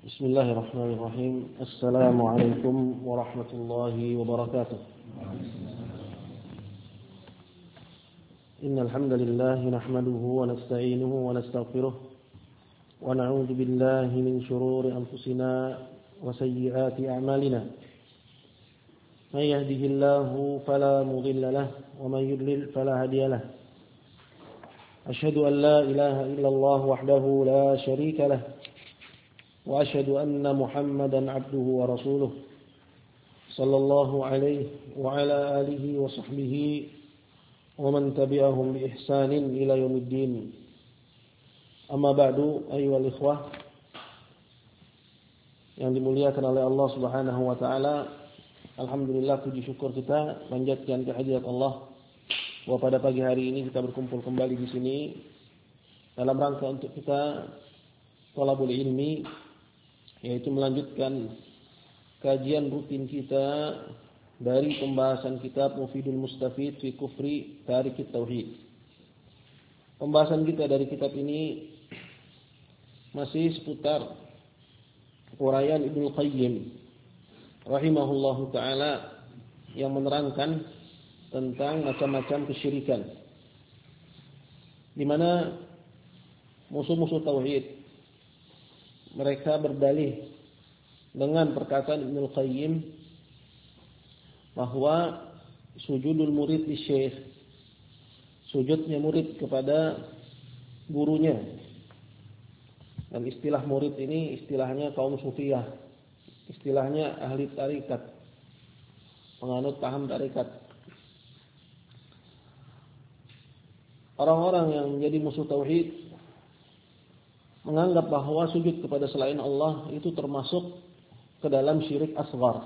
Bismillahirrahmanirrahim. Assalamualaikum warahmatullahi wabarakatuh. Innal hamdalillah nahmaduhu wa nasta'inuhu wa nastaghfiruh wa na'udzu billahi min shururi anfusina wa sayyiati a'malina. May yahdihillahu fala mudilla lahu wa may yudlil fala hadiya lahu. Asyhadu an la ilaha illallah wahdahu la syarika lahu. وأشهد أن محمدا عبده ورسوله صلى الله عليه وعلى آله وصحبه ومن تبعهم بإحسان إلى يوم الدين أما بعد أيها الإخوة yang dimuliakan oleh Allah Subhanahu wa taala. Alhamdulillah, puji syukur kita panjatkan kehadirat Allah bahwa pada pagi hari ini kita berkumpul kembali di sini dalam rangka untuk kita thalabul ilmi, yaitu melanjutkan kajian rutin kita dari pembahasan kitab Mufidul Mustafid fi Kufri Tarikit Tauhid. Pembahasan kita dari kitab ini masih seputar uraian Ibnu Qayyim rahimahullahu taala yang menerangkan tentang macam-macam kesyirikan, di mana musuh-musuh tauhid mereka berdalih dengan perkataan Ibnu Qayyim bahwa sujudul murid li syekh, sujudnya murid kepada gurunya. Dan istilah murid ini istilahnya kaum sufiyah, istilahnya ahli tarikat, penganut paham tarikat. Orang-orang yang menjadi musuh tauhid menganggap bahwa sujud kepada selain Allah itu termasuk ke dalam syirik asghar.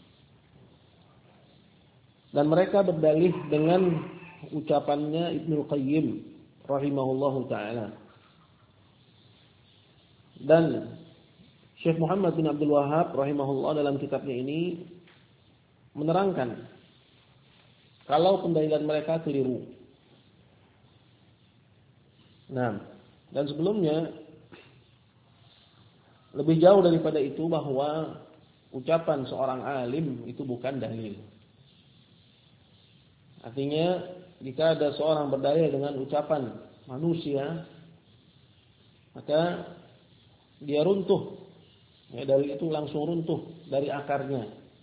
Dan mereka berdalih dengan ucapannya Ibnu Qayyim rahimahullahu taala. Dan Syekh Muhammad bin Abdul Wahhab rahimahullah dalam kitabnya ini menerangkan kalau pendalilan mereka keliru. Nah, dan sebelumnya lebih jauh daripada itu bahwa ucapan seorang alim itu bukan dalil. Artinya jika ada seorang berdalil dengan ucapan manusia, maka dia runtuh. Ya, dalil itu langsung runtuh dari akarnya.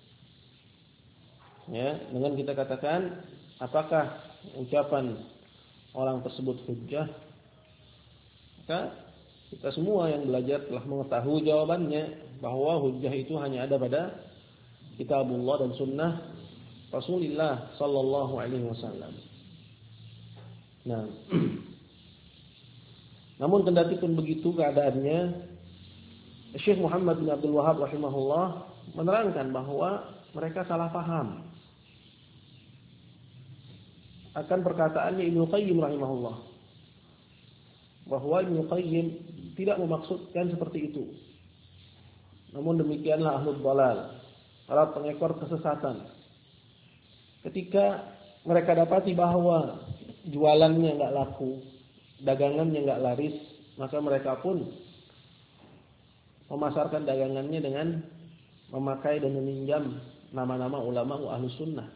Ya, dengan kita katakan apakah ucapan orang tersebut hujjah, maka kita semua yang belajar telah mengetahui jawabannya bahwa hujjah itu hanya ada pada kitabullah dan sunnah Rasulullah sallallahu alaihi wasallam. Nah, namun kendati pun begitu keadaannya, Syekh Muhammad bin Abdul Wahhab rahimahullah menerangkan bahwa mereka salah paham akan perkataannya Ibnu Qayyim rahimahullah, bahwa Ibnu Qayyim tidak memaksudkan seperti itu. Namun demikianlah ahlul dhalal, para pengekor kesesatan. Ketika mereka dapati bahwa jualannya enggak laku, dagangannya enggak laris, maka mereka pun memasarkan dagangannya dengan memakai dan meminjam nama-nama ulama ahlus sunnah.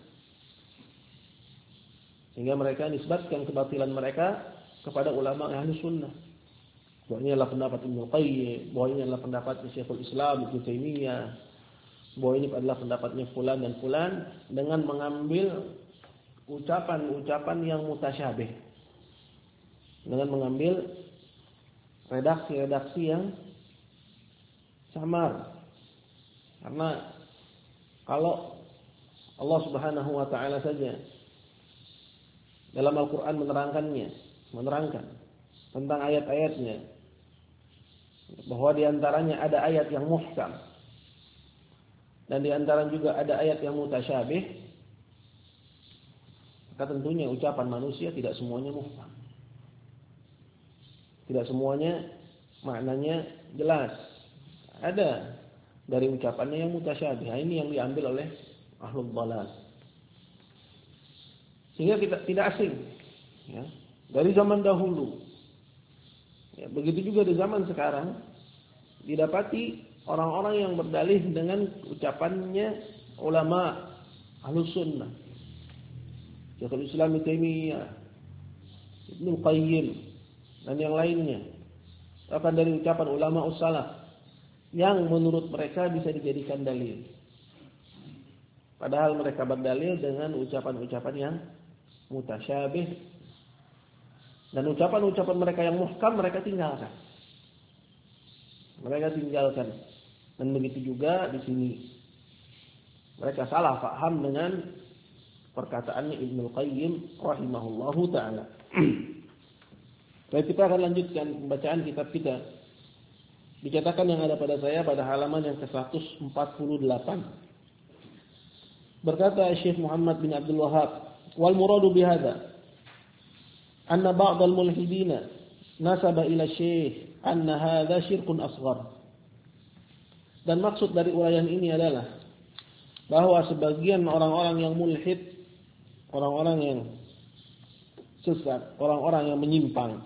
Sehingga mereka nisbatkan kebatilan mereka kepada ulama ahlus sunnah. Bahwa ini adalah pendapat Ibnu Qayyim, bahwa ini adalah pendapatnya Syekhul Islam Ibnu Taimiyah, bahwa ini adalah pendapatnya fulan dan fulan, dengan mengambil ucapan-ucapan yang mutasyabih, dengan mengambil redaksi-redaksi yang samar. Karena kalau Allah Subhanahu wa taala saja dalam Al-Qur'an menerangkan tentang ayat-ayatnya, bahwa di antaranya ada ayat yang muhkam dan di antaranya juga ada ayat yang mutasyabih, maka tentunya ucapan manusia tidak semuanya muhkam, tidak semuanya maknanya jelas. Ada dari ucapannya yang mutasyabih. Ini yang diambil oleh ahlul dhalal. Sehingga kita tidak asing, ya, dari zaman dahulu. Ya, begitu juga di zaman sekarang didapati orang-orang yang berdalih dengan ucapannya ulama Ahlus Sunnah. Syekhul Islam Ibnu Taimiyah, Ibnu Qayyim dan yang lainnya. Akan dari ucapan ulama ussalaf yang menurut mereka bisa dijadikan dalil. Padahal mereka berdalil dengan ucapan-ucapan yang mutasyabih dan ucapan-ucapan mereka yang muhkam mereka tinggalkan. Dan begitu juga di sini. Mereka salah paham dengan perkataannya Ibnu Qayyim rahimahullahu taala. Baik, kita akan lanjutkan pembacaan kitab kita. Dicatatkan yang ada pada saya pada halaman yang ke-148. Berkata Syekh Muhammad bin Abdul Wahhab, wal muradu bihadza anna ba'd al-mulhidina nasaba ila Syekh anna hadza syirkun asghar. Dan maksud dari uraian ini adalah bahwa sebagian orang-orang yang mulhid, orang-orang yang sesat, orang-orang yang menyimpang,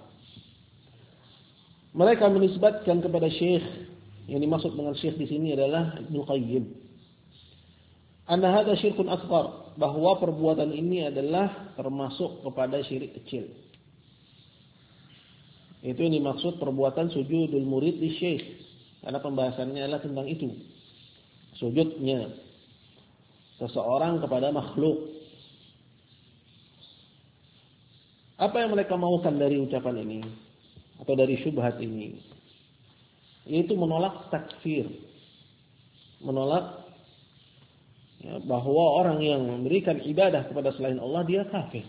mereka menisbatkan kepada Syekh, yang dimaksud dengan Syekh di sini adalah Ibnu Qayyim, anna hadza syirkun asghar, bahwa perbuatan ini adalah termasuk kepada syirik kecil. Itu yang dimaksud perbuatan sujudul murid di Syekh, karena pembahasannya adalah tentang itu. Sujudnya seseorang kepada makhluk. Apa yang mereka maukan dari ucapan ini atau dari syubhat ini? Yaitu menolak takfir. Menolak bahwa orang yang memberikan ibadah kepada selain Allah dia kafir.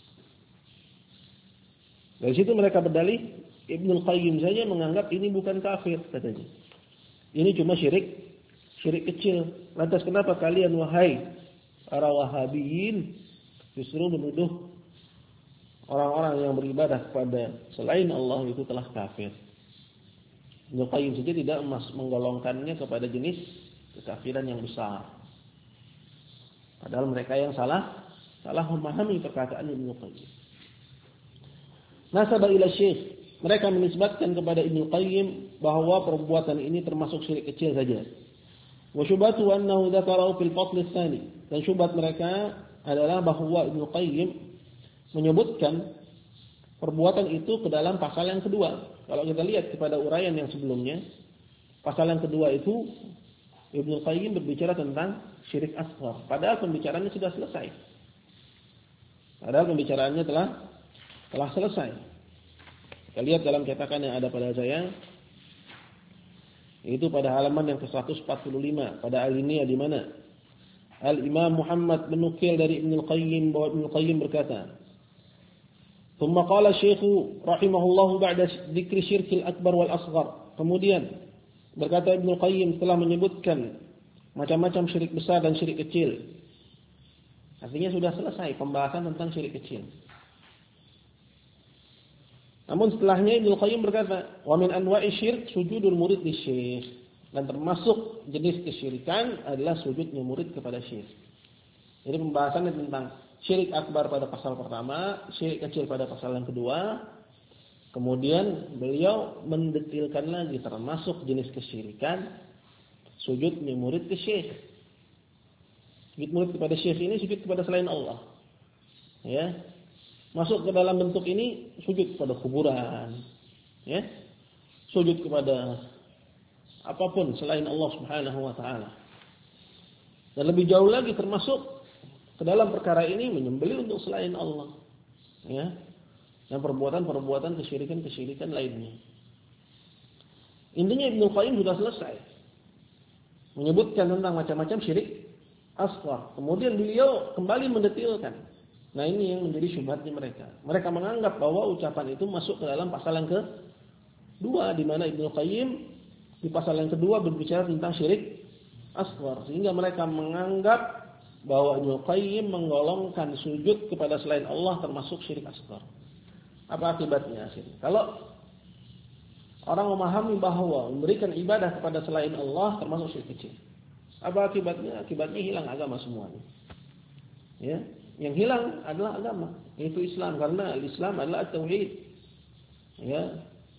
Dari situ mereka berdalih, Ibnu Qayyim saja menganggap ini bukan kafir katanya. Ini cuma syirik kecil. Lantas kenapa kalian wahai para Wahabiyin justru menuduh orang-orang yang beribadah kepada selain Allah itu telah kafir? Ibnu Qayyim saja tidak menggolongkannya kepada jenis kekafiran yang besar. Padahal mereka yang salah memahami perkataan Ibnu Qayyim. Nasaba ila Syekh, mereka menisbatkan kepada Ibnu Qayyim bahwa perbuatan ini termasuk syirik kecil saja. Wa syubhatu annahu dzakarahu fil fasl tsani, dan syubhat mereka adalah bahwa Ibnu Qayyim menyebutkan perbuatan itu ke dalam pasal yang kedua. Kalau kita lihat kepada uraian yang sebelumnya, pasal yang kedua itu Ibnu Qayyim berbicara tentang syirik asghar, padahal pembicaraannya sudah selesai. Padahal pembicaraannya telah selesai. Kita lihat dalam cetakan yang ada pada saya, itu pada halaman yang ke-145 pada alinea di mana Al-Imam Muhammad menukil dari Ibnu Qayyim bahwa Ibnu Qayyim berkata, "Tsumma qala Syekh rahimahullahu ba'da dzikri syirkil akbar wal asghar." Kemudian berkata Ibnu Qayyim setelah menyebutkan macam-macam syirik besar dan syirik kecil. Artinya sudah selesai pembahasan tentang syirik kecil. Namun setelahnya Ibnu Qayyim berkata, "Wa min anwa'i syirk sujudul murid li syekh." Dan termasuk jenis kesyirikan adalah sujudnya murid kepada syekh. Jadi pembahasannya tentang syirik akbar pada pasal pertama, syirik kecil pada pasal yang kedua. Kemudian beliau mendetilkan lagi termasuk jenis kesyirikan sujudnya murid ke syekh. Sujud murid kepada syekh ini sujud kepada selain Allah. Ya. Masuk ke dalam bentuk ini sujud kepada kuburan, ya, sujud kepada apapun selain Allah Subhanahu wa taala. Dan lebih jauh lagi termasuk ke dalam perkara ini menyembelih untuk selain Allah, ya, dan perbuatan-perbuatan kesyirikan lainnya. Intinya Ibnu Qayyim sudah selesai menyebutkan tentang macam-macam syirik asghar. Kemudian beliau kembali mendetilkan. Nah, ini yang menjadi syubhatnya mereka. Mereka menganggap bahwa ucapan itu masuk ke dalam pasal yang kedua, di mana Ibnu Qayyim di pasal yang kedua berbicara tentang syirik asghar, sehingga mereka menganggap bahwa Ibnu Qayyim menggolongkan sujud kepada selain Allah termasuk syirik asghar. Apa akibatnya? Kalau orang memahami bahwa memberikan ibadah kepada selain Allah termasuk syirik kecil, apa akibatnya? Akibatnya hilang agama semuanya. Ya. Yang hilang adalah agama, yaitu Islam, karena Islam adalah tauhid. Ya.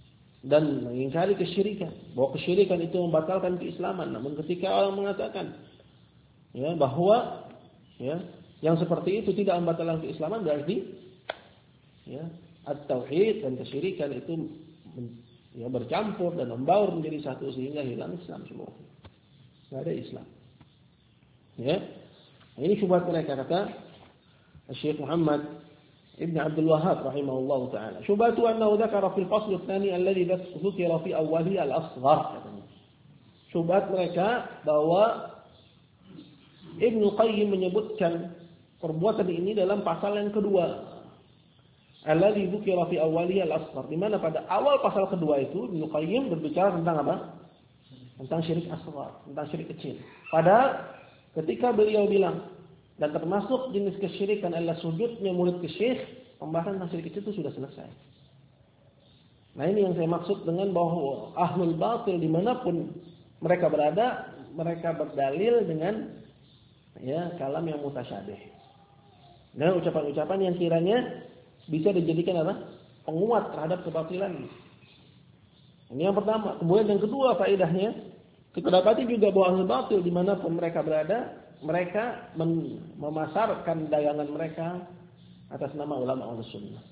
dan mengingkari kesyirikan, bahwa kesyirikan itu membatalkan keislaman. Namun ketika orang mengatakan ya bahwa ya yang seperti itu tidak membatalkan keislaman, berarti ya at-tauhid dan kesyirikan itu ya bercampur dan membaur menjadi satu sehingga hilang Islam semua. Tidak ada Islam. Ya. Ini syubhat mereka, kata Syekh Muhammad Ibn Abdul Wahhab rahimahullah ta'ala. Syubhatu annahu dzakara fil fasl ats-tsani alladhi dzukira fi awwalihi al-asghar. Syubhat mereka bahwa Ibnu Qayyim menyebutkan perbuatan ini dalam pasal yang kedua. Alladhi dzukira fi awwalihi al-asghar. Di mana pada awal pasal kedua itu Ibnu Qayyim berbicara tentang apa? Tentang syirik asghar, tentang syirik kecil. Padahal ketika beliau bilang dan termasuk jenis kesyirikan adalah sujudnya murid ke syekh, pembahasan tentang syirik kecil itu sudah selesai. Nah ini yang saya maksud dengan bahwa ahlul batil dimanapun mereka berada, mereka berdalil dengan ya kalam yang mutasyabih. Dan ucapan-ucapan yang kiranya bisa dijadikan apa? Penguat terhadap kebatilan. Ini yang pertama. Kemudian yang kedua faedahnya, kita dapati juga bahwa ahlul batil dimanapun mereka berada, mereka memasarkan dagangan mereka atas nama ulama ahli sunnah.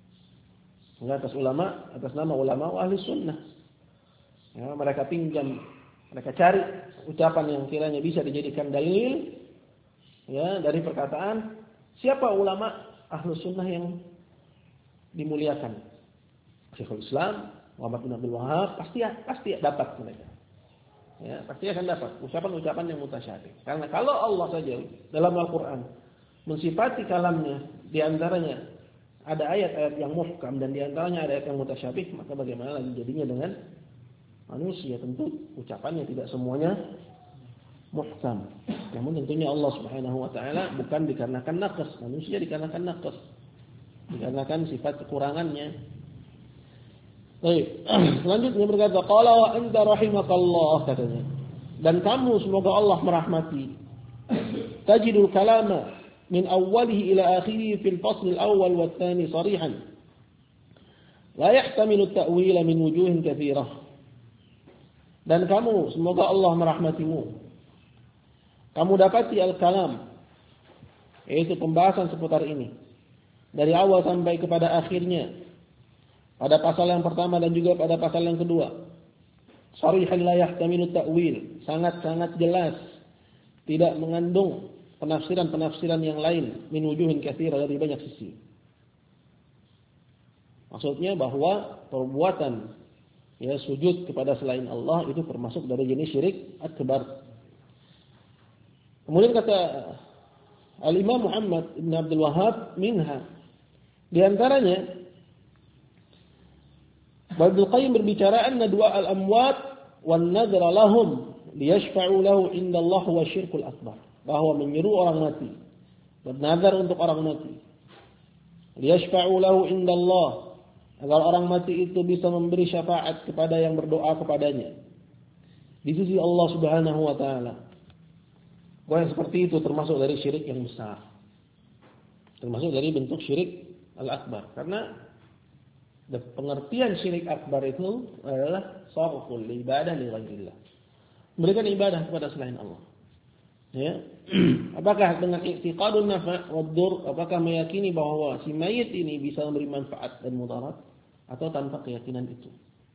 Atas nama ulama ahli sunnah. Ya, mereka pinjam, mereka cari ucapan yang kiranya bisa dijadikan dalil ya dari perkataan siapa ulama ahli sunnah yang dimuliakan. Syekhul Islam, Muhammad bin Abdul Wahhab pasti dapat mereka. Ya, pasti akan dapat ucapan-ucapan yang mutasyabih. Karena kalau Allah saja dalam Al-Qur'an mensifati kalamnya, di antaranya ada ayat-ayat yang muhkam dan di antaranya ada ayat yang mutasyabih, maka bagaimana lagi jadinya dengan manusia? Tentu ucapannya tidak semuanya muhkam. Namun tentunya Allah Subhanahu wa taala bukan dikarenakan naqs, manusia dikarenakan naqs. Dikarenakan sifat kekurangannya. Baik, selanjutnya berkata, qala wa anta rahimakallah, katanya. Dan kamu semoga Allah merahmati. Tajidul kalama min awwalihi ila akhirih fil fasl al-awwal wa ats-tsani sarihan. La yahtamilu at-ta'wila min wujuhin katsirah. Dan kamu semoga Allah merahmatimu. Kamu dapati al-kalam, yaitu pembahasan seputar ini dari awal sampai kepada akhirnya. Pada pasal yang pertama dan juga pada pasal yang kedua. Sharihan la yahtamilu ta'wil, sangat-sangat jelas, tidak mengandung penafsiran-penafsiran yang lain min wujuhin katsira, dari banyak sisi. Maksudnya bahwa perbuatan ya sujud kepada selain Allah itu termasuk dari jenis syirik akbar. Kemudian kata Al-Imam Muhammad bin Abdul Wahhab, minha, di antaranya Ibnu Qayyim berbicara anna du'a al-amwat wan nadra lahum liyashfa'u lahu inda Allah wa syirkul akbar. Bahwa menyeru orang mati, bernazar untuk orang mati. Liyashfa'u lahu inda Allah, agar orang mati itu bisa memberi syafaat kepada yang berdoa kepadanya di sisi Allah Subhanahu wa taala. Bahwa yang seperti itu termasuk dari syirik yang besar. Termasuk dari bentuk syirik al-akbar. Karena pengertian syirik akbar itu adalah sarful ibadah li ghairillah. Memberikan ibadah kepada selain Allah. Ya. Apakah dengan i'tiqadun nafa' wad dur, apakah meyakini bahwa si mayit ini bisa memberi manfaat dan mudarat atau tanpa keyakinan itu?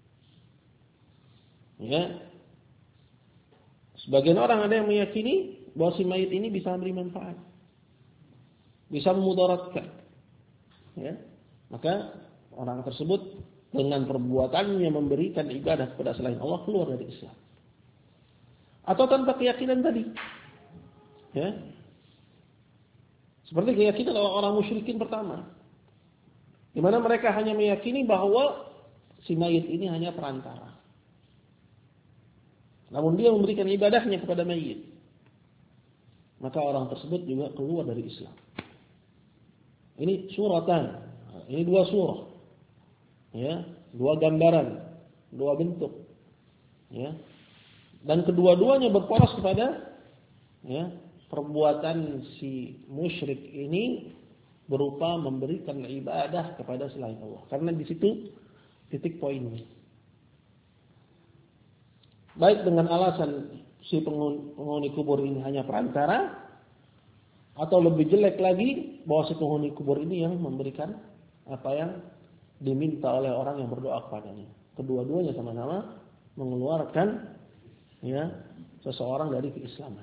Ya. Sebagian orang ada yang meyakini bahwa si mayit ini bisa memberi manfaat, bisa memudaratkan. Ya. Maka orang tersebut dengan perbuatannya memberikan ibadah kepada selain Allah keluar dari Islam. Atau tanpa keyakinan tadi. Ya. Seperti keyakinan orang-orang musyrikin pertama. Di mana mereka hanya meyakini bahwa si mayit ini hanya perantara. Namun dia memberikan ibadahnya kepada mayit. Maka orang tersebut juga keluar dari Islam. Ini suratan. Ini dua surah. Ya, dua gambaran, dua bentuk. Ya. Dan kedua-duanya berporos kepada ya, perbuatan si musyrik ini berupa memberikan ibadah kepada selain Allah. Karena di situ titik poinnya. baik dengan alasan si penghuni kubur ini hanya perantara, atau lebih jelek lagi bahwa si penghuni kubur ini yang memberikan apa yang diminta oleh orang yang berdoa kepadanya. Kedua-duanya sama-sama mengeluarkan ya seseorang dari keislaman.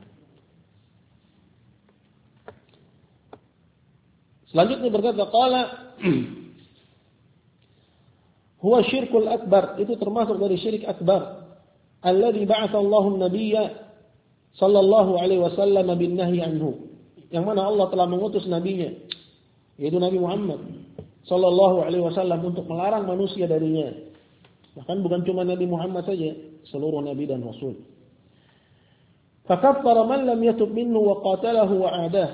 Selanjutnya berkata qala huwa syirkul akbar, itu termasuk dari syirik akbar. Alladzi ba'atha Allahu an-nabiyya sallallahu alaihi wasallam bin nahyi anhu. Yang mana Allah telah mengutus nabinya, yaitu Nabi Muhammad sallallahu alaihi wasallam untuk melarang manusia darinya. Bahkan bukan cuma Nabi Muhammad saja, seluruh nabi dan rasul. Fakaffara man lam yatub minhu wa qatalahu wa adah.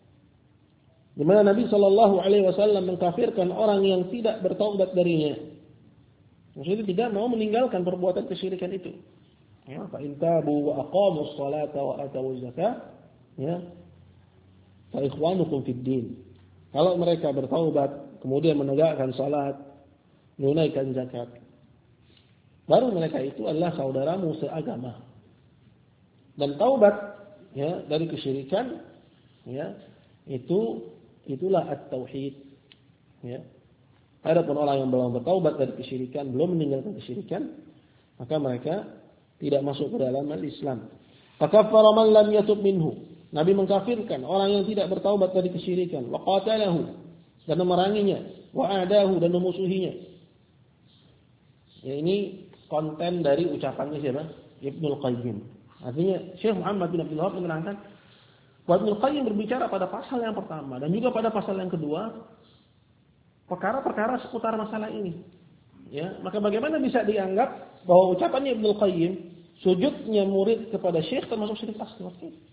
Di mana Nabi sallallahu alaihi wasallam mengkafirkan orang yang tidak bertaubat darinya. Maksudnya tidak mau meninggalkan perbuatan kesyirikan itu. Ya, fa in tabu wa aqamus salata wa atawuz zakah, ya, fa ikhwanukum fid din. Kalau mereka bertaubat, kemudian menegakkan salat, menunaikan zakat, baru mereka itu adalah saudaramu seagama. Dan taubat ya dari kesyirikan ya itulah at-tauhid. Ya. Adapun orang yang belum bertaubat dari kesyirikan, belum meninggalkan kesyirikan, maka mereka tidak masuk ke dalam Islam. Fakaffara man lam yatub minhu. Nabi mengkafirkan orang yang tidak bertaubat dari kesyirikan, wa qatalahu, dan memeranginya, wa adahu, dan memusuhinya. Ya, ini konten dari ucapannya siapa? Ibnul Qayyim. Artinya Syekh Muhammad bin Abdul Wahab menerangkan bahwa Ibnul Qayyim berbicara pada pasal yang pertama dan juga pada pasal yang kedua perkara-perkara seputar masalah ini. Ya, maka bagaimana bisa dianggap bahwa ucapannya Ibnul Qayyim, sujudnya murid kepada syekh termasuk syirik asghar?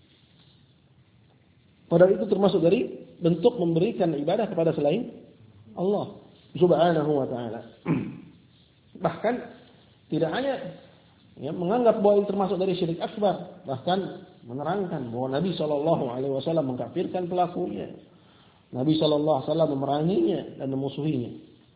Padahal itu termasuk dari bentuk memberikan ibadah kepada selain Allah Subhanahu wa taala. Bahkan tidak hanya ya, menganggap bahwa itu termasuk dari syirik akbar, bahkan menerangkan bahwa Nabi sallallahu alaihi wasallam mengkafirkan pelakunya. Nabi sallallahu alaihi wasallam memeranginya dan memusuhinya.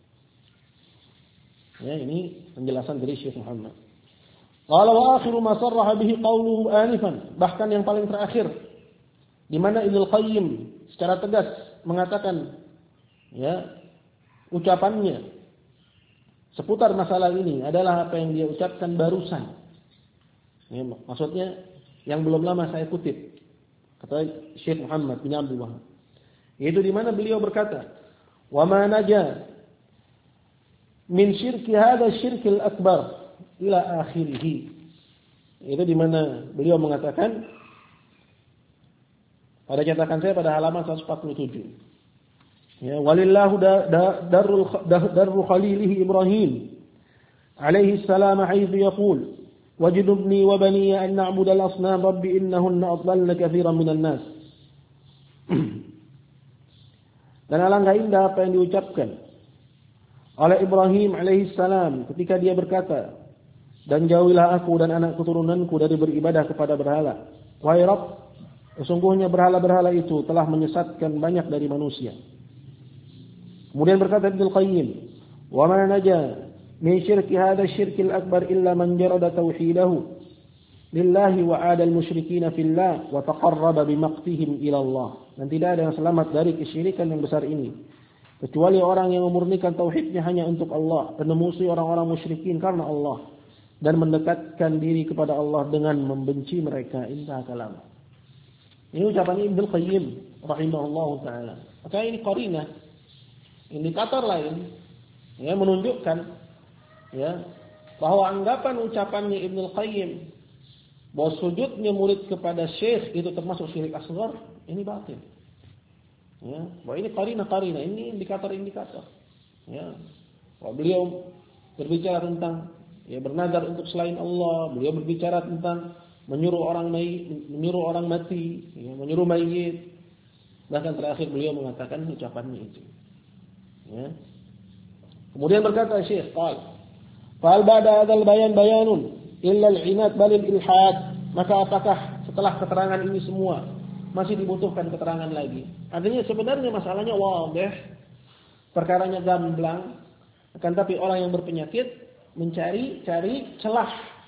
Ya, ini penjelasan dari Syekh Muhammad. Qala wa akhiru ma sarraha bihi qawluhu anifan, bahkan yang paling terakhir di mana Ibnul Qayyim secara tegas mengatakan ya ucapannya seputar masalah ini adalah apa yang dia ucapkan barusan. Ya, maksudnya yang belum lama saya kutip kata Syekh Muhammad bin Abdul Wahab. Yaitu di mana beliau berkata, "Wa ma naja min syirki hadha syirkil akbar ila akhirih." Itu di mana beliau mengatakan pada cetakan saya pada halaman 147. Ya, walillahu darru khalilihi Ibrahim alaihi salam haitsu yaqul wajnubni wa bani an na'budu al-asnam rabbi innahunna adlalna katsiran minan nas. Dan alangkah indah apa yang diucapkan oleh Ibrahim alaihi salam ketika dia berkata, dan jauhilah aku dan anak keturunanku dari beribadah kepada berhala. Wahai Rabb, sesungguhnya berhala-berhala itu telah menyesatkan banyak dari manusia. Kemudian berkata Ibnul Qayyim, "Wa ma naja min syirki hadha syirkil akbar illa man jarada tauhidahu lillahi wa 'ada al-musyrikin fillah wa taqarraba bimaqtihim ila Allah." Dan tidak ada yang selamat dari kesyirikan yang besar ini kecuali orang yang memurnikan tauhidnya hanya untuk Allah dan memusuhi orang-orang musyrikin karena Allah dan mendekatkan diri kepada Allah dengan membenci mereka. Intah kalam. Ini ucapan Ibnul Qayyim rahimahullahu taala. Maka ini qarinah, indikator lain ya menunjukkan ya bahwa anggapan ucapannya Ibnul Qayyim bahwa sujudnya murid kepada syekh itu termasuk syirik asghar, ini batil. Ya, bahwa ini qarinah, ini indikator-indikator. Ya. Bahwa beliau berbicara tentang ya bernazar untuk selain Allah, beliau berbicara tentang menyuruh orang mati, ya, menyuruh mayit. Bahkan terakhir beliau mengatakan ucapannya itu. Ya. Kemudian berkata Syekh, "Fal ba'da hadzal bayanun illa al-'inad bal al-ilhad." Maka apakah setelah keterangan ini semua masih dibutuhkan keterangan lagi? Artinya sebenarnya masalahnya wadih, perkaranya gamblang, akan tapi orang yang berpenyakit mencari celah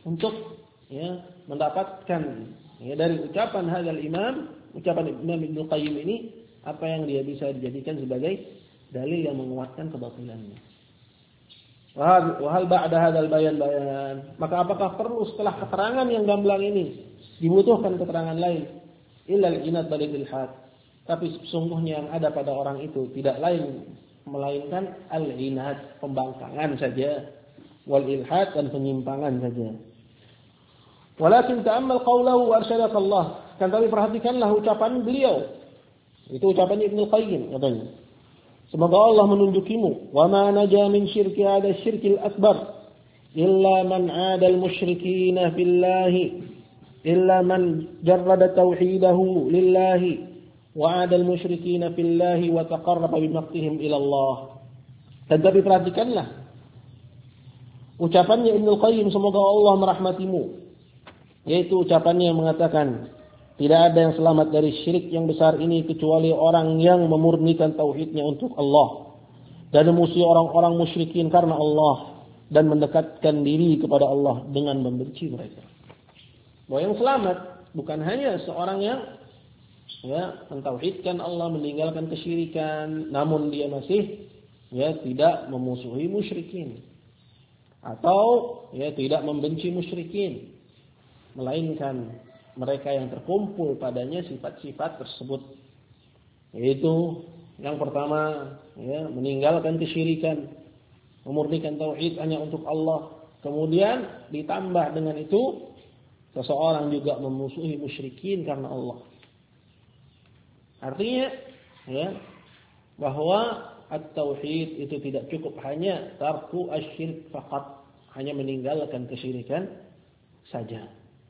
untuk mendapatkan dari ucapan hadzal imam, ucapan Imam Ibnu Qayyim ini apa yang dia bisa dijadikan sebagai dalil yang menguatkan kebatilannya. Wa hal ba'da hadzal bayan. Maka apakah perlu setelah keterangan yang gamblang ini dibutuhkan keterangan lain? Illal inad balil ilhad. Tapi sesungguhnya yang ada pada orang itu tidak lain melainkan al-inad, pembangkangan saja, wal ilhad, dan penyimpangan saja. Walakin ta'ammal qawlahu wa arsyadaka Allah. Kan tapi perhatikanlah ucapan beliau. Itu ucapan Ibnu Qayyim katanya. Semoga Allah menunjukimu. Wa ma naja min syirki hada syirkil akbar illa man 'ada al-musyrikin billahi illa man jarrada tauhidahu lillahi wa 'ada al-musyrikin billahi wa taqarraba bi maqtihim ila Allah. Dan tapi perhatikanlah ucapannya Ibnu Qayyim, semoga Allah merahmatimu, yaitu ucapannya yang mengatakan tidak ada yang selamat dari syirik yang besar ini kecuali orang yang memurnikan tauhidnya untuk Allah dan memusuhi orang-orang musyrikin karena Allah dan mendekatkan diri kepada Allah dengan membenci mereka. Bahwa yang selamat bukan hanya seorang yang mentauhidkan Allah, meninggalkan kesyirikan, namun dia masih tidak memusuhi musyrikin atau tidak membenci musyrikin, melainkan mereka yang terkumpul padanya sifat-sifat tersebut, yaitu yang pertama meninggalkan kesyirikan, memurnikan tauhid hanya untuk Allah. Kemudian ditambah dengan itu seseorang juga memusuhi musyrikin karena Allah. Artinya bahwa at-tauhid itu tidak cukup hanya tarku asy-syirk faqat, hanya meninggalkan kesyirikan saja.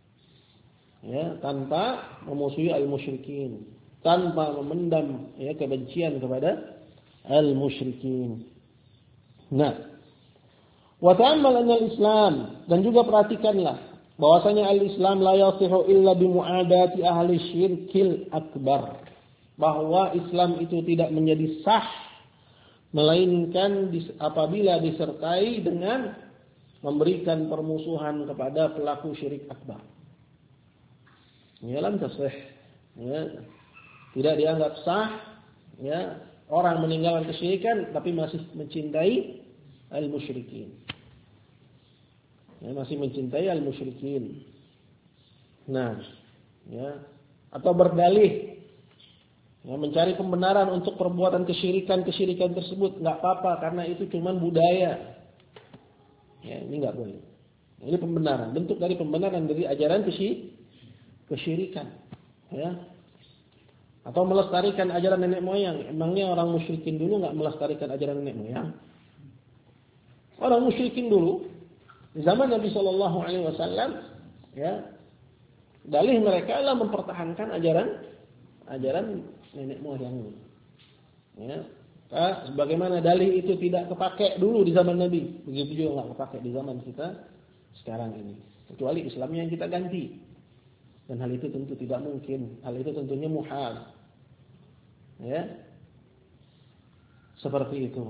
Tanpa memusuhi al-musyrikin, tanpa memendam kebencian kepada al-musyrikin. Nah, wa ta'ammal anna al-Islam, dan juga perhatikanlah bahwasanya al-Islam la yasihu illa bi mu'adati ahli syirkil akbar. Bahwa Islam itu tidak menjadi sah melainkan apabila disertai dengan memberikan permusuhan kepada pelaku syirik akbar. Lam tasih, tidak dianggap sah orang meninggalkan kesyirikan tapi masih mencintai al-musyrikin. Masih mencintai al-musyrikin. Nah, atau berdalih mencari pembenaran untuk perbuatan kesyirikan tersebut, enggak apa-apa karena itu cuma budaya. Ini enggak boleh. Ini pembenaran, bentuk dari pembenaran dari ajaran kesyirikan, atau melestarikan ajaran nenek moyang. Emangnya orang musyrikin dulu enggak melestarikan ajaran nenek moyang? Orang musyrikin dulu di zaman Nabi Shallallahu Alaihi Wasallam, dalih mereka adalah mempertahankan ajaran nenek moyang. Sebagaimana dalih itu tidak kepakai dulu di zaman Nabi, begitu juga enggak kepakai di zaman kita sekarang ini. Kecuali Islamnya yang kita ganti. Dan hal itu tentu tidak mungkin. Hal itu tentunya muhal. Seperti itu.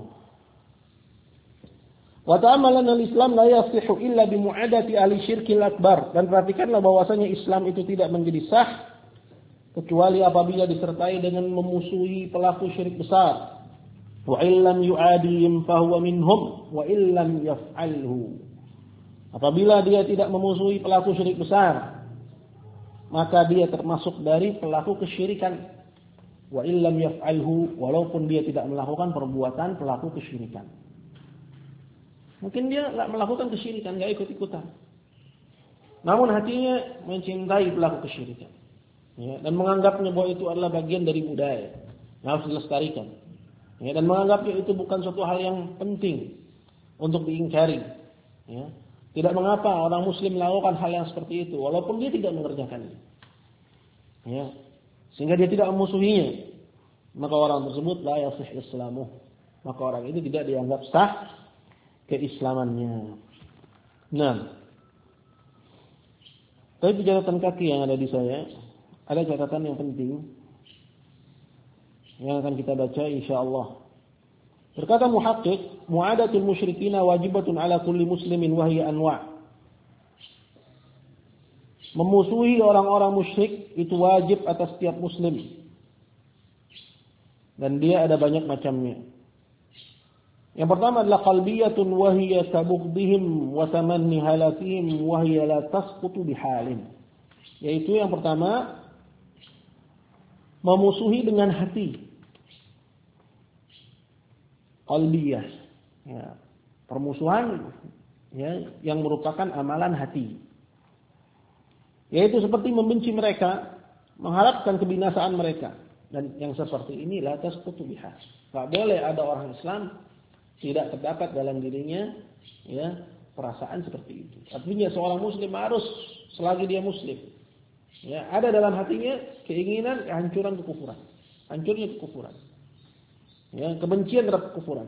Wa ta'amalan al-Islam la yasihu illa bi mu'adati ahli syirkil akbar. Dan perhatikanlah bahwasanya Islam itu tidak menjadi sah kecuali apabila disertai dengan memusuhi pelaku syirik besar. Wa illam yu'adihim fa huwa minhum wa illam yaf'alhu. Apabila dia tidak memusuhi pelaku syirik besar, maka dia termasuk dari pelaku kesyirikan. Wa illam yaf'alhu, walaupun dia tidak melakukan perbuatan pelaku kesyirikan. Mungkin dia enggak melakukan kesyirikan, enggak ikut-ikutan. Namun hatinya mencintai pelaku kesyirikan. Dan menganggapnya bahwa itu adalah bagian dari budaya yang harus dilestarikan. Dan menganggapnya itu bukan suatu hal yang penting untuk diingkari. Tidak mengapa orang muslim melakukan hal yang seperti itu walaupun dia tidak mengerjakannya. Sehingga dia tidak memusuhinya. Maka orang tersebut la yasih islamuh. Maka orang itu tidak dianggap sah keislamannya. Nah, tapi catatan kaki yang ada di saya, ada catatan yang penting yang akan kita baca insyaallah. Berkata muhaqqiq, mu'adatul musyrikina wajibatun ala kulli muslimin wa hiya anwa'. Memusuhi orang-orang musyrik itu wajib atas setiap muslim. Dan dia ada banyak macamnya. Yang pertama adalah qalbiyatun wa hiya kabughdihim wa tamanni halakihim wa hiya la tasqutu bihalin. Yaitu yang pertama, memusuhi dengan hati. Qalbiyah. Ya, permusuhan ya, yang merupakan amalan hati. Yaitu seperti membenci mereka, mengharapkan kebinasaan mereka. Dan yang seperti ini la tasqutu biha. Enggak boleh ada orang Islam tidak terdapat dalam dirinya ya perasaan seperti itu. Artinya seorang muslim harus selagi dia muslim ya ada dalam hatinya keinginan kehancuran kekufuran. Hancurnya kekufuran. Ya, kebencian terhadap kekufuran.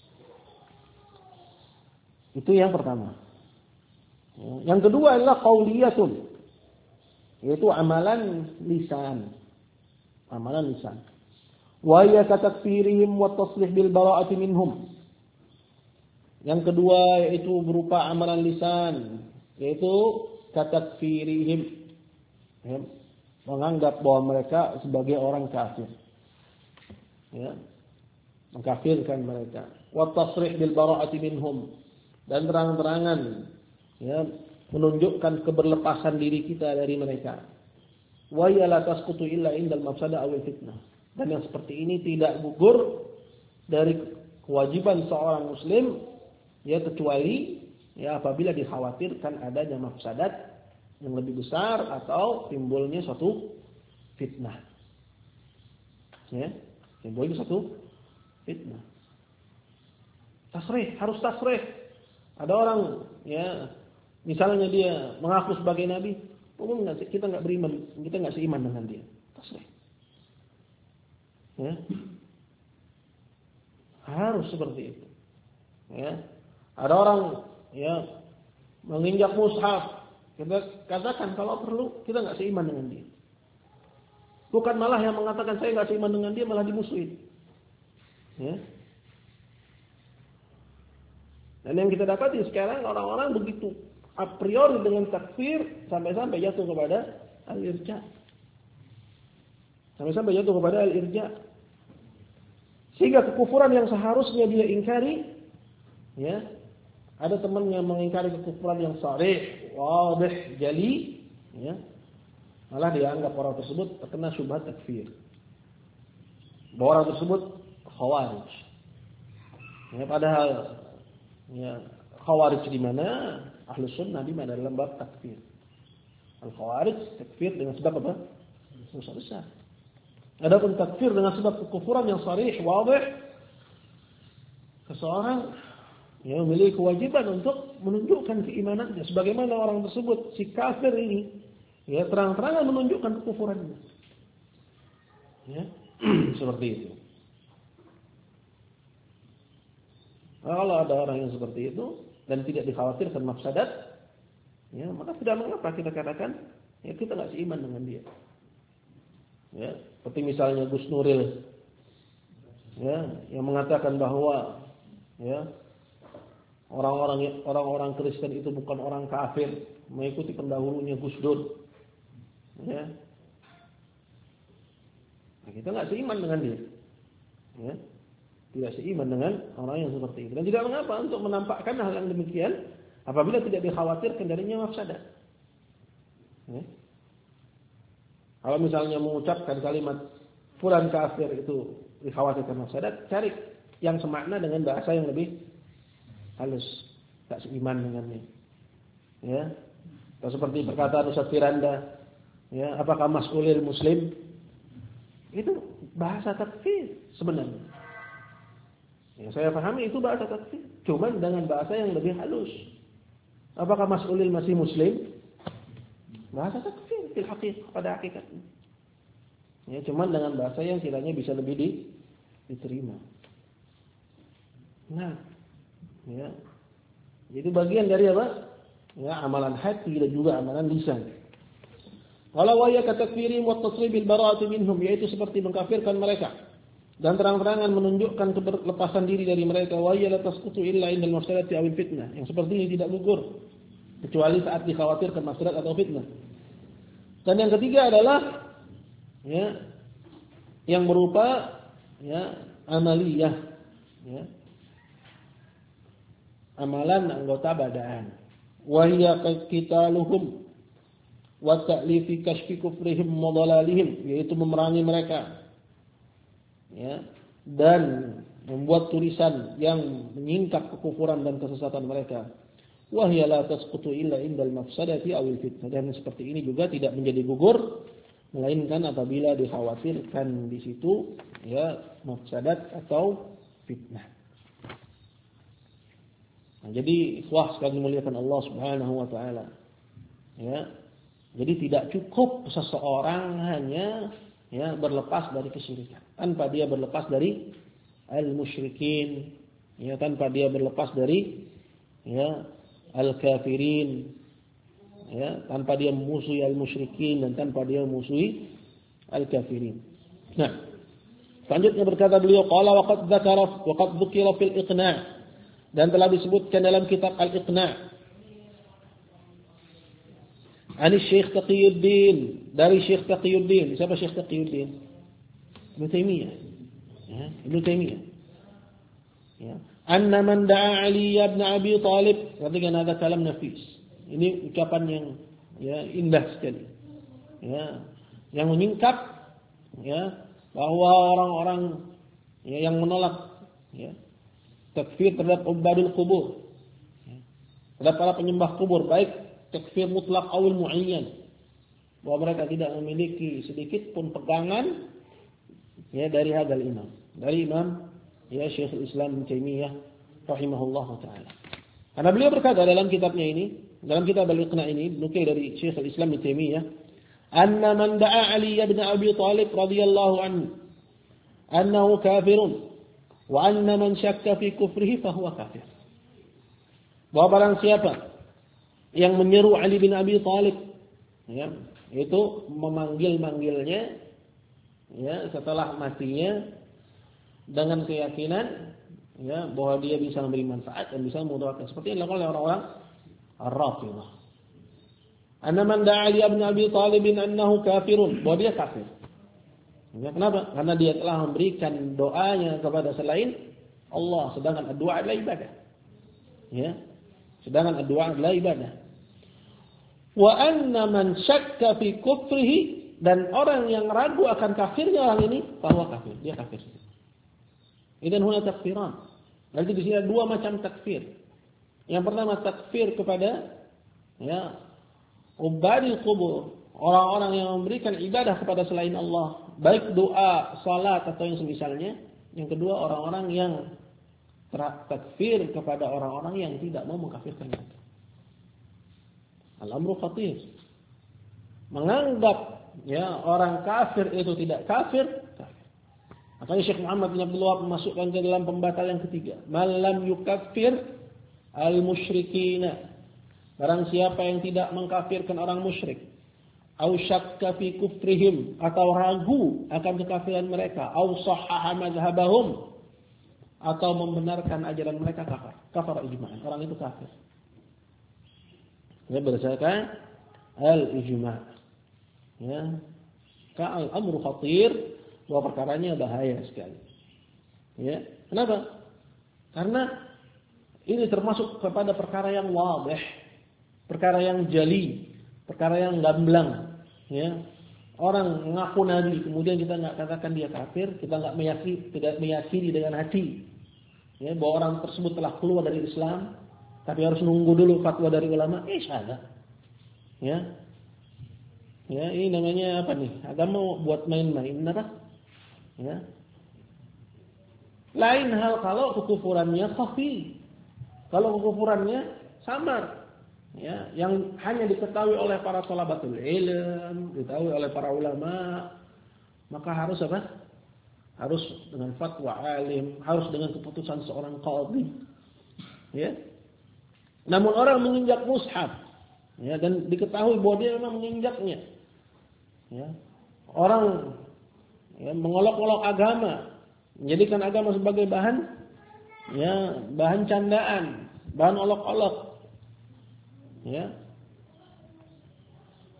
Itu yang pertama. Ya, yang kedua adalah qauliyatun. Yaitu amalan lisan. Amalan lisan. Wa ya katakfirihim wa taslih bil bara'ati minhum. Yang kedua yaitu berupa amalan lisan, yaitu katakfirihim. Ya, menganggap bahwa mereka sebagai orang kafir. Ya, mengkafirkan mereka. Wa tasrih bil bara'ati minhum. Dan terang-terangan ya menunjukkan keberlepasan diri kita dari mereka. Wa ya la tasqutu illa indal mafsada aw fitnah. Dan yang seperti ini tidak gugur dari kewajiban seorang muslim ya kecuali ya apabila dikhawatirkan adanya mafsadat yang lebih besar atau timbulnya suatu fitnah. Ya, timbulnya suatu fitnah. Tasrih, harus tasrih. Ada orang ya misalnya dia mengaku sebagai nabi, kita enggak beriman, kita enggak seiman dengan dia. Tasrih. Ya. Harus seperti itu. Ya. Ada orang ya menginjak mushaf, kita katakan kalau perlu kita enggak seiman dengan dia. Bukan malah yang mengatakan saya enggak seiman dengan dia malah dimusuhin. Ya. Dan yang kita dapati sekarang orang-orang begitu a priori dengan takfir sampai-sampai jatuh kepada al-irja. Sampai-sampai jatuh kepada al-irja. Sehingga kekufuran yang seharusnya dia ingkari, ya, ada teman yang mengingkari kekufuran yang sharih, wadih, jali, ya, malah dianggap orang tersebut terkena syubhat takfir. Bahwa orang tersebut khawarij. Ya, padahal ya, khawarij di mana? Ahlus sunnah di mana? Dalam bab takfir. Al-khawarij takfir dengan sebab apa? Dosa besar. Adapun takfir dengan sebab kekufuran yang sharih, wadih, seseorang yang memiliki kewajiban untuk menunjukkan keimanannya sebagaimana orang tersebut si kafir ini ya terang-terangan menunjukkan kekufurannya. Ya, seperti itu. Kalau ada orang yang seperti itu dan tidak dikhawatirkan mafsadat, ya maka tidak mengapa kita katakan ya kita enggak seiman dengan dia. Ya, seperti misalnya Gus Nuril ya yang mengatakan bahwa ya orang-orang Kristen itu bukan orang kafir, mengikuti pendahulunya Gus Dur. Ya. Nah, kita enggak seiman dengan dia. Ya. Tidak seiman dengan orang yang seperti itu. Dan tidak mengapa untuk menampakkan hal yang demikian apabila tidak dikhawatirkan darinya mafsadat. Ya. Kalau misalnya mengucapkan kalimat fulan kafir itu dikhawatirkan mafsadat, cari yang semakna dengan bahasa yang lebih halus, tak seiman dengannya. Ya. Atau seperti perkataan Ustaz Firanda, ya, apakah mas'ulil muslim? Itu bahasa takfir sebenarnya. Yang saya pahami itu bahasa takfir, cuma dengan bahasa yang lebih halus. Apakah mas'ulil masih muslim? Bahasa takfir fil haqiqah, pada hakikatnya. Ya, cuma dengan bahasa yang kiranya bisa lebih diterima. Nah, ya. Jadi bagian dari apa? Ya, amalan hati dan juga amalan lisan. Wala wa yatakfiri wa tasrib bil bara'ati minhum, yaitu seperti mengkafirkan mereka dan terang-terangan menunjukkan keberlepasan diri dari mereka. Wa ya la tasqutu illa indal mafsadati aw fitnah. Yang seperti ini tidak gugur kecuali saat dikhawatirkan mafsadat atau fitnah. Dan yang ketiga adalah ya yang berupa ya amaliyah, ya. Amalan anggota badan. Wa hiya qitaluhum wa ta'lifi kashfi kufrihim wa dhalalihim, yaitu memerangi mereka. Ya, dan membuat tulisan yang menyingkap kekufuran dan kesesatan mereka. Wa hiya la tasqutu illa indal mafsadati awil fitnah. Dan seperti ini juga tidak menjadi gugur melainkan apabila dikhawatirkan di situ ya mafsadat atau fitnah. Nah, jadi ikhwah sekalian dimuliakan Allah Subhanahu wa taala. Ya. Jadi tidak cukup seseorang hanya ya berlepas dari kesyirikan, tanpa dia berlepas dari al-musyrikin, ya tanpa dia berlepas dari ya al-kafirin, ya tanpa dia memusuhi al-musyrikin dan tanpa dia memusuhi al-kafirin. Nah, selanjutnya berkata beliau qala wa qad dzukira fil iqna', dan telah disebutkan dalam kitab Al-Iqna' Ani Syekh Taqiyuddin, dari Syekh Taqiyuddin. Siapa Syekh Taqiyuddin? Ibnu Taimiyah. Ya, Ibnu Taimiyah. Ya. Anna man da'a Ali bin Abi Thalib, perhatikan ada kalam nafis. Ini ucapan yang ya indah sekali. Ya, yang menyingkap ya bahwa orang-orang ya, yang menolak ya takfir terhadap ubadul kubur, terhadap para penyembah kubur, baik takfir mutlak awil mu'ayyan, bahwa mereka tidak memiliki sedikit pun pegangan ya dari hadal imam, dari imam ya Syekhul Islam Ibnu Taimiyah rahimahullah taala. Karena beliau berkata dalam kitabnya ini, dalam kitab Al-Iqna' ini, nukil dari Syekhul Islam Ibnu Taimiyah, anna man da'a Ali bin Abi Thalib radhiyallahu anhu annahu kafirun wa anna man syakka fi kufrihi fahuwa kafir. Bahwa barang siapa yang menyeru Ali bin Abi Thalib, ya, itu memanggil-manggilnya ya setelah matinya dengan keyakinan ya bahwa dia bisa memberi manfaat dan bisa memudaratkan, seperti yang dilakukan oleh orang-orang Ar-Rafidhah. Anna man da'a Ali bin Abi Thalib annahu kafirun, bahwa dia kafir. Ya, kenapa? Karena dia telah memberikan doanya kepada selain Allah, sedangkan doa adalah ibadah. Ya. Sedangkan doa adalah ibadah. Wa anna man syakka fi kufrihi, dan orang yang ragu akan kafirnya orang ini, bahwa kafir, dia kafir. Idzan huna takfiran. Nanti di sini ada dua macam takfir. Yang pertama takfir kepada ya ubadil kubur, orang-orang yang memberikan ibadah kepada selain Allah, baik doa, salat atau yang semisalnya. Yang kedua, orang-orang yang takfir kepada orang-orang yang tidak mau mengkafirkan mereka. Al-amru khatir. Menganggap ya orang kafir itu tidak kafir, kafir. Makanya Syekh Muhammad bin Abdul Wahab memasukkan ke dalam pembatal yang ketiga, man lam yukaffir al-musyrikina. Barang siapa yang tidak mengkafirkan orang musyrik, au syakka fi kufrihim, atau ragu akan kekafiran mereka, au sahhaha madhhabahum, atau membenarkan ajaran mereka, kafar ijma'an, orang itu kafir. Ya, berdasarkan al-ijma'. Ya. Ka'al amru khatir, bahwa perkaranya bahaya sekali. Ya. Kenapa? Karena ini termasuk kepada perkara yang wadih, perkara yang jali, perkara yang gamblang. Ya, orang mengaku nabi, kemudian kita nggak katakan dia kafir, kita tidak meyakini dengan hati, ya, bahwa orang tersebut telah keluar dari Islam, tapi harus nunggu dulu fatwa dari ulama. Salah. Ya, ya ini namanya apa nih? Agama buat main-main, apa? Ya. Lain hal kalau kekufurannya khafi, kalau kekufurannya samar. Ya, yang hanya diketahui oleh para thalabatul ilm, diketahui oleh para ulama, maka harus apa? Harus dengan fatwa alim, harus dengan keputusan seorang qadhi. Ya. Namun orang menginjak mushaf, ya, dan diketahui bahwa dia memang menginjaknya. Ya. Orang ya, mengolok-olok agama, menjadikan agama sebagai bahan ya, bahan candaan, bahan olok-olok. Ya.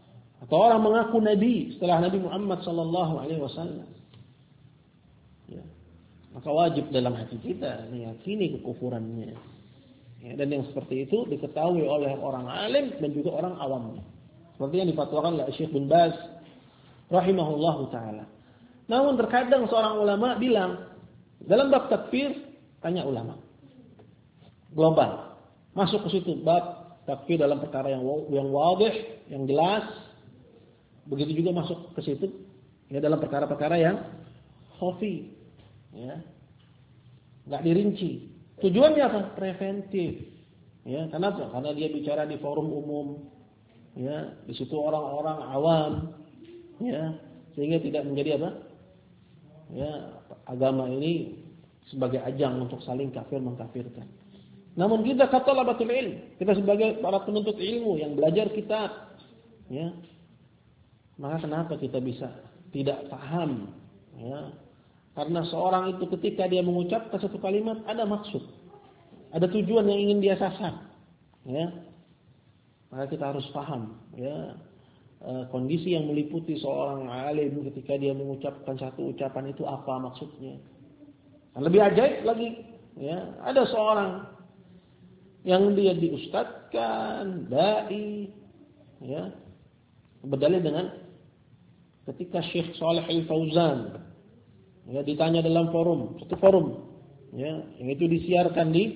Atau orang mengaku nabi setelah Nabi Muhammad sallallahu alaihi wasallam. Ya. Maka wajib dalam hati kita meyakini kekufurannya. Ya, dan yang seperti itu diketahui oleh orang alim dan juga orang awam. Seperti yang difatwakan oleh Syekh bin Baz rahimahullahu taala. Namun terkadang seorang ulama bilang dalam bab takfir tanya ulama global. Masuk ke situ bab takfir dalam perkara yang wadih, yang jelas. Begitu juga masuk ke situ ya dalam perkara-perkara yang khafi, ya, nggak dirinci. Tujuannya apa? Preventif. Ya, kenapa? Karena dia bicara di forum umum, ya, di situ orang-orang awam, ya, sehingga tidak menjadi apa? Ya, agama ini sebagai ajang untuk saling kafir mengkafirkan. Namun kita kata talabatul ilm, kita sebagai para penuntut ilmu yang belajar kitab, ya. Maka kenapa kita bisa tidak paham? Ya. Karena seorang itu ketika dia mengucapkan satu kalimat ada maksud, ada tujuan yang ingin dia sasar. Ya. Maka kita harus paham. Ya. Kondisi yang meliputi seorang alim ketika dia mengucapkan satu ucapan itu apa maksudnya. Dan lebih ajaib lagi, ya, ada seorang yang dia diustadkan, dai, ya, berdalil dengan ketika Syekh Shalih Al-Fauzan ya ditanya dalam satu forum ya yang itu disiarkan di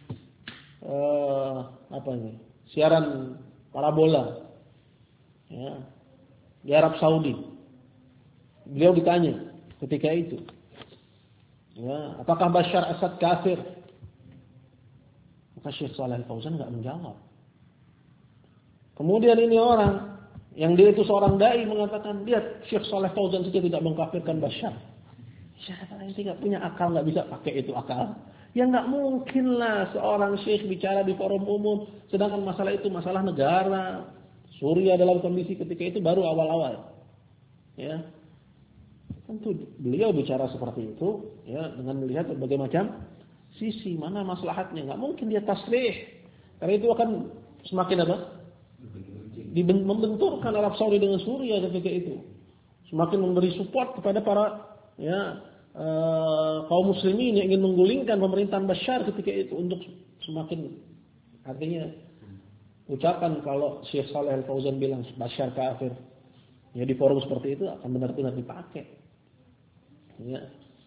siaran parabola ya di Arab Saudi. Beliau ditanya ketika itu ya apakah Bashar Assad kafir? Maka Syekh Shalih Al-Fauzan enggak menjawab. Kemudian ini orang yang dia itu seorang dai mengatakan, lihat Syekh Shalih Fauzan saja tidak mengkafirkan Bashar. Siapa yang tidak punya akal nggak bisa pakai itu akal? Ya nggak mungkin lah seorang syekh bicara di forum umum, sedangkan masalah itu masalah negara. Suriah dalam kondisi ketika itu baru awal-awal. Ya, tentu beliau bicara seperti itu, ya dengan melihat berbagai macam sisi mana maslahatnya. Nggak mungkin dia tasrih, karena itu akan semakin apa? Membenturkan Arab Saudi dengan Suriah ketika itu, semakin memberi support kepada para kaum muslimin yang ingin menggulingkan pemerintahan Bashar ketika itu untuk semakin artinya ucapan kalau Syekh Shalih Al-Fauzan bilang Bashar kafir ya di forum seperti itu akan benar-benar dipakai ya.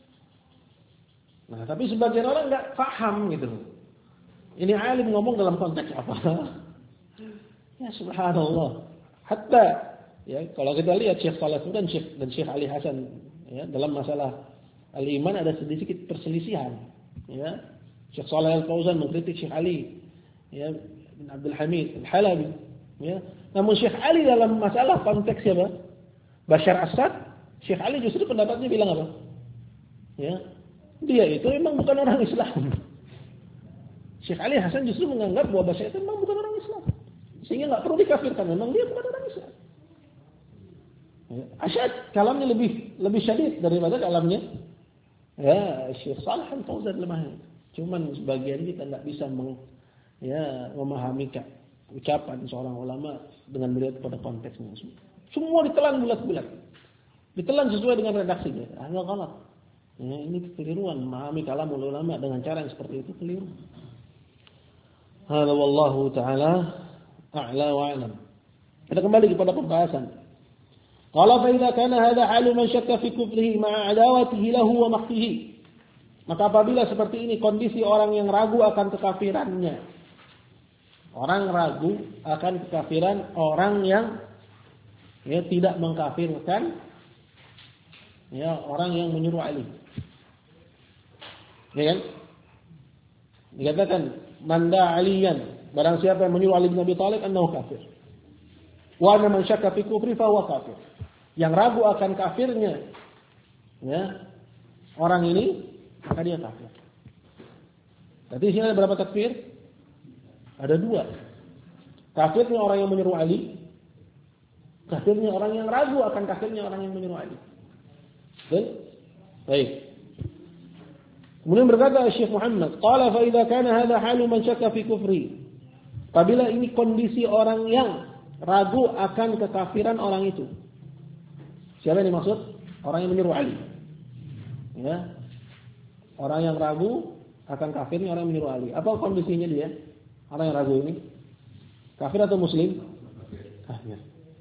Nah tapi sebagian orang nggak paham gitu, ini alim ngomong dalam konteks apa. Ya subhanallah. Hatta ya kalau kita lihat Syekh Shalih dan Syekh Ali Hasan ya dalam masalah al-iman ada sedikit perselisihan. Ya. Syekh Shalih Al-Fauzan mengkritik Syekh Ali ya bin Abdul Hamid Al-Halabi ya. Namun Syekh Ali dalam masalah konteks apa? Bashar Assad, Syekh Ali justru pendapatnya bilang apa? Ya. Dia itu memang bukan orang Islam. Syekh Ali Hasan justru menganggap bahwa Bashar itu memang bukan orang Islam. Sehingga enggak perlu dikafirkan, memang dia bukan orang Islam. Ya. Asyad kalamnya lebih syadid daripada kalamnya ya Syekh Shalih Al-Fauzan lemah. Cuman sebagian kita tidak bisa memahami ucapan seorang ulama dengan melihat pada konteksnya. Semua ditelan bulat-bulat. Ditelan sesuai dengan redaksinya. Agak galat. Ya, ini kekeliruan memahami kalam ulama dengan cara yang seperti itu keliru. Hadza wallahu taala a'la wa a'lam. Kita kembali kepada pembahasan. Qala fa idza kana hadha halu man syakka fi kufrihi ma'a adawatihi lahu wa maqtihi. Maka apabila seperti ini kondisi orang yang ragu akan kekafirannya. Orang ragu akan kekafiran orang yang tidak mengkafirkan orang yang menyuruh Ali. Ya kan? Dikatakan manda aliyan, barang siapa yang menyuruh Ali bin Abi Thalib annahu kafir. Wa man syakka fi kufri fa huwa kafir. Yang ragu akan kafirnya orang ini, maka dia kafir. Berarti di sini ada berapa takfir? Ada 2. Kafirnya orang yang menyuruh Ali, kafirnya orang yang ragu akan kafirnya orang yang menyuruh Ali. Baik. Kemudian berkata Syekh Muhammad, qala fa idza kana hadha halu man syakka fi kufri. Apabila ini kondisi orang yang ragu akan kekafiran orang itu. Siapa yang dimaksud? Orang yang menyeru Ali. Ya. Orang yang ragu akan kafirnya orang yang menyeru Ali. Apa kondisinya dia? Orang yang ragu ini kafir atau muslim? Kafir.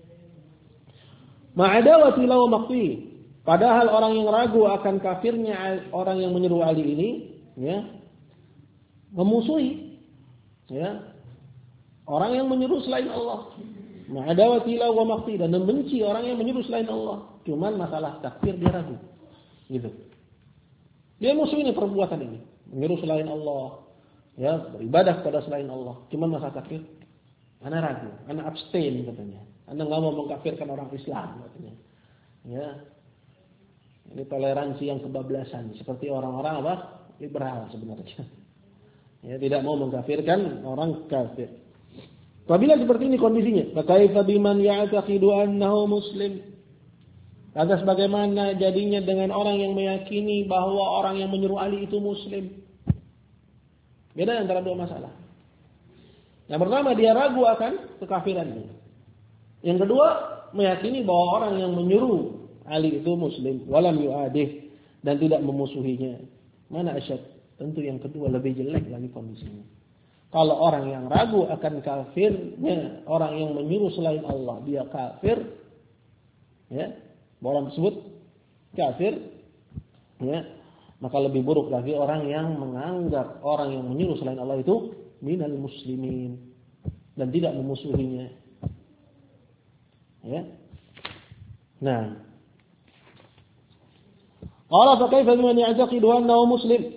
Ma'adawati law maqti. Padahal orang yang ragu akan kafirnya orang yang menyeru Ali ini, ya, memusuhi, ya, orang yang menyeru selain Allah. Ma'adawati law maqti, dan membenci orang yang menyeru selain Allah. Cuman masalah takfir dia ragu. Gitu. Dia musuh ini perbuatan ini, menyeru selain Allah, ya, beribadah kepada selain Allah. Cuman masalah takfir, ana ragu, ana abstain katanya. Anda nggak mau mengkafirkan orang Islam katanya. Ya. Ini toleransi yang kebablasan, seperti orang-orang apa? Liberal sebenarnya. Ya, tidak mau mengkafirkan orang kafir. Apabila seperti ini kondisinya, fakaifa biman ya'taqidu annahu muslim? Lantas bagaimana jadinya dengan orang yang meyakini bahwa orang yang menyeru Ali itu muslim? Beda antara dua masalah. Yang pertama, dia ragu akan kekafirannya. Yang kedua, meyakini bahwa orang yang menyuruh Ali itu muslim, walam yu'adih, dan tidak memusuhinya. Mana asyad? Tentu yang kedua lebih jelek lagi kondisinya. Kalau orang yang ragu akan kafirnya orang yang menyuruh selain Allah, dia kafir, ya, orang tersebut kafir, ya, maka lebih buruk lagi orang yang menganggap orang yang menyuruh selain Allah itu minal muslimin dan tidak memusuhinya. Ya. Nah, qala fa kaifa biman ya'taqidu annahu muslim?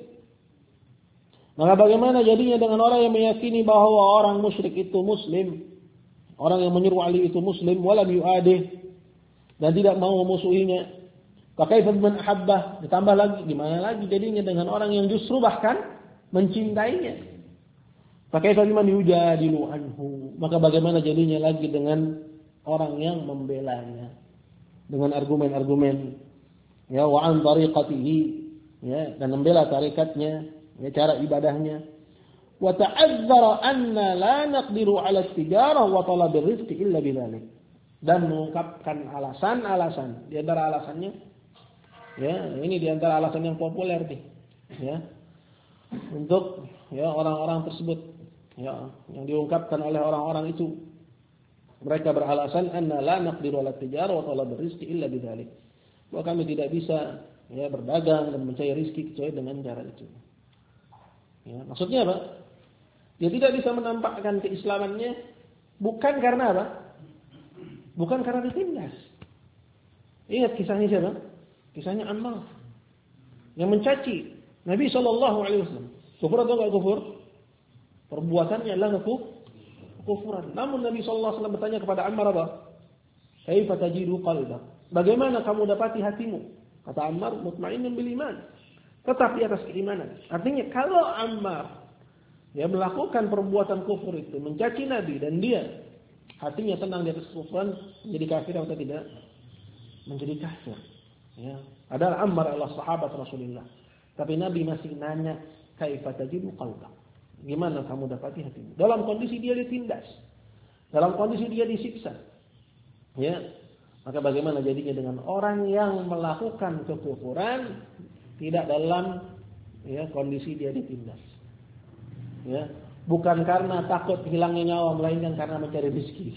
Maka bagaimana jadinya dengan orang yang meyakini bahwa orang musyrik itu muslim, orang yang menyeru Ali itu muslim, walam yu'adih, dan tidak mau memusuhinya? Fa kaifa biman ahabbah? Ditambah lagi, gimana lagi jadinya dengan orang yang justru bahkan mencintainya? Fa kaifa biman yujadilu anhu? Maka bagaimana jadinya lagi dengan orang yang membelanya dengan argumen-argumen, ya, wa an tariqatihi, ya, dan membela tarikatnya, ya, cara ibadahnya. Wa ta'azzara anna la naqdiru 'ala at-tijarah wa talab ar-rizqi illa bidzalik. Dan mengungkapkan alasan-alasan. Di antara alasannya, ya, ini di antara alasan yang populer nih, ya, untuk, ya, orang-orang tersebut, ya, yang diungkapkan oleh orang-orang itu. Mereka beralasan anna la naqdiru 'ala at-tijarah wa talab ar-rizqi illa bidzalik. Bahwa kami tidak bisa, ya, berdagang dan mencari rezeki kecuali dengan cara itu. Ya, maksudnya apa? Dia tidak bisa menampakkan keislamannya bukan karena apa? Bukan karena ditindas. Ingat kisahnya siapa? Kisahnya Ammar yang mencaci Nabi SAW. Kufur atau enggak kufur? Perbuatannya adalah kufuran. Namun Nabi SAW bertanya kepada Ammar apa? Kaifa tajidu qalbak? Bagaimana kamu dapati hatimu? Kata Ammar, mutmainnun bil iman. Tetap di atas keimanan. Artinya kalau Ammar, dia melakukan perbuatan kufur itu, mencaci Nabi, dan dia hatinya tenang di atas kufuran, menjadi kafir atau tidak? Menjadi kafir. Ya. Adalah Ammar adalah sahabat Rasulullah. Tapi Nabi masih nanya, kaifa tajidu qalbak? Gimana kamu dapati hatimu? Dalam kondisi dia ditindas, dalam kondisi dia disiksa, ya, maka bagaimana jadinya dengan orang yang melakukan kekufuran tidak dalam, ya, kondisi dia ditindas, ya, bukan karena takut hilangnya nyawa, melainkan karena mencari rezeki.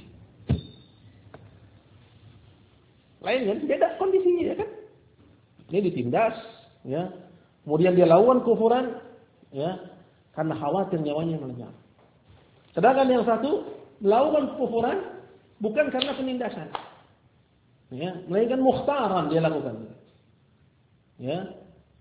Lain kan, beda kondisinya, ya kan? Ini ditindas, ya, kemudian dia lawan kufuran, ya, karena khawatir nyawanya melenyap. Sedangkan yang satu melakukan kufuran bukan karena penindasan, ya, melainkan mukhtaran dia lakukan. Ya,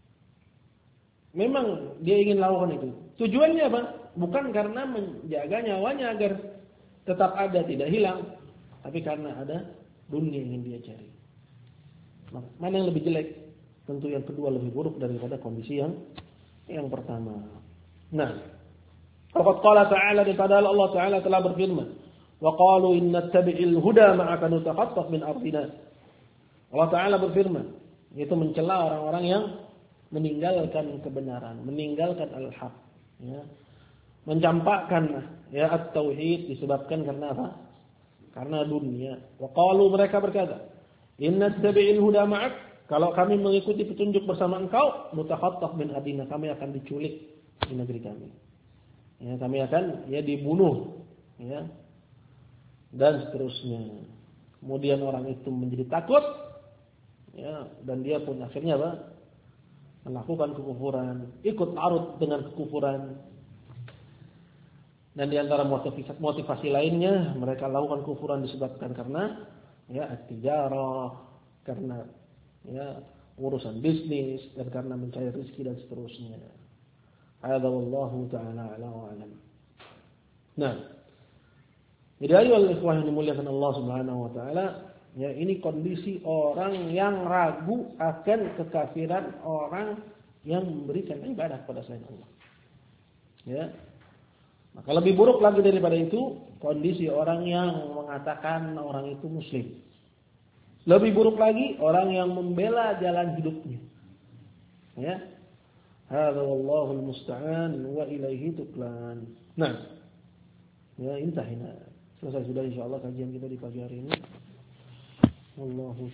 memang dia ingin lakukan itu. Tujuannya apa? Bukan karena menjaga nyawanya agar tetap ada, tidak hilang, tapi karena ada dunia yang ingin dia cari. Mana yang lebih jelek? Tentu yang kedua lebih buruk daripada kondisi yang pertama. Nah, faqad qala ta'ala, padahal Allah Ta'ala telah berfirman, wa qalu inna tabi'il huda ma'aka nutaqattaf min ardina. Allah Ta'ala berfirman, yaitu mencela orang-orang yang meninggalkan kebenaran, meninggalkan al-haq, ya, mencampakkan, ya, at-tauhid disebabkan karena apa? karena dunia. Wa qalu, mereka berkata, inna tabi'il huda ma'ak, kalau kami mengikuti petunjuk bersama engkau, nutakhattaf min ardina, kami akan diculik di negeri kami. Ya, kami akan dibunuh, ya. Dan seterusnya. Kemudian orang itu menjadi takut, ya, dan dia pun akhirnya melakukan kekufuran, ikut larut dengan kekufuran. Dan di antara motivasi lainnya, mereka lakukan kekufuran disebabkan karena at-tijarah, karena urusan bisnis, dan karena mencari rezeki dan seterusnya. Hadza wallahu ta'ala a'lam wa a'lam. Nah, jadi ayolah ikhwah yang dimuliakan Allah Subhanahu wa taala, ini kondisi orang yang ragu akan kekafiran orang yang memberikan ibadah kepada selain Allah. Ya. Maka lebih buruk lagi daripada itu, kondisi orang yang mengatakan orang itu muslim. Lebih buruk lagi orang yang membela jalan hidupnya. Ya. Hadza wallahul musta'an wa ilaihi tuklan. Nah. Ya, intahina. Selesai sudah insyaallah kajian kita di pagi hari ini. Wallahu